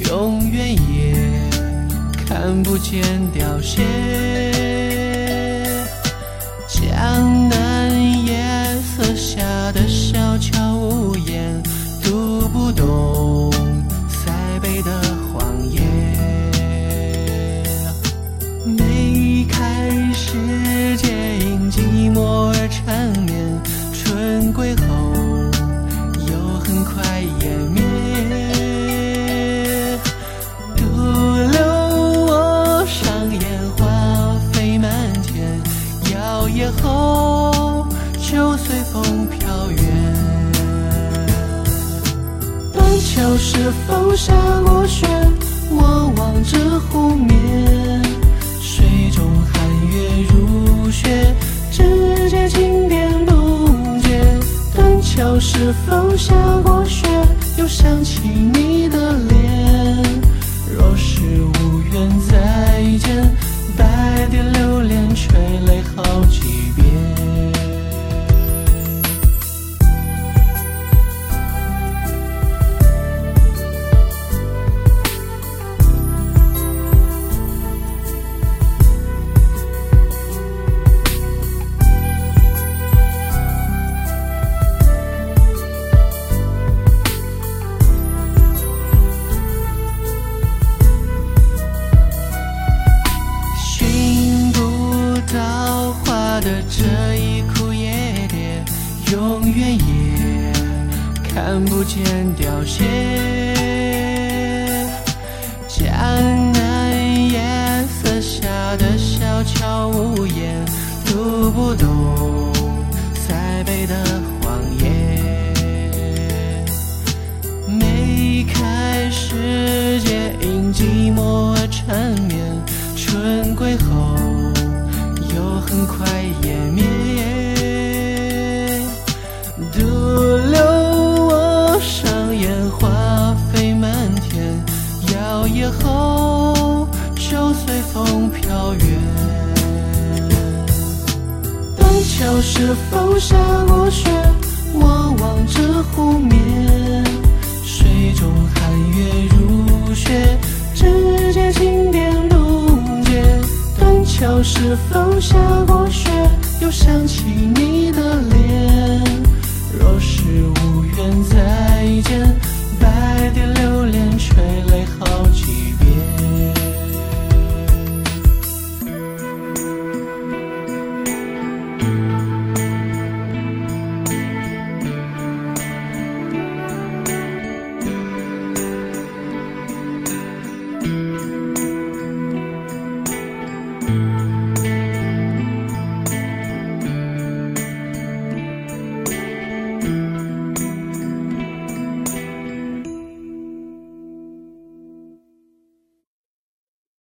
永远也看不见凋谢。江南夜色下的小桥屋檐，读不懂塞北的荒野。梅开时节因寂寞而缠绵，春归后又很快湮灭。独留我上烟花飞满天，摇曳后就随风飘远。断桥是否下过雪？我望着湖面，水中寒月如雪，指尖轻点不觉。断桥是否下过雪？又想起你的脸。若是无缘再见，百滴流连垂泪好几遍。的这一枯叶蝶，永远也看不见凋谢。江南夜色下的小桥屋檐，读不懂塞北的荒野。梅开时节因寂寞而缠绵，春归后又很快湮灭。独留我上烟花飞满天，摇曳后就随风飘远。断桥是否下过雪？我望着湖面，水中寒月如雪，指尖轻点不觉。断桥是否下过雪？又想起你的脸。若是无缘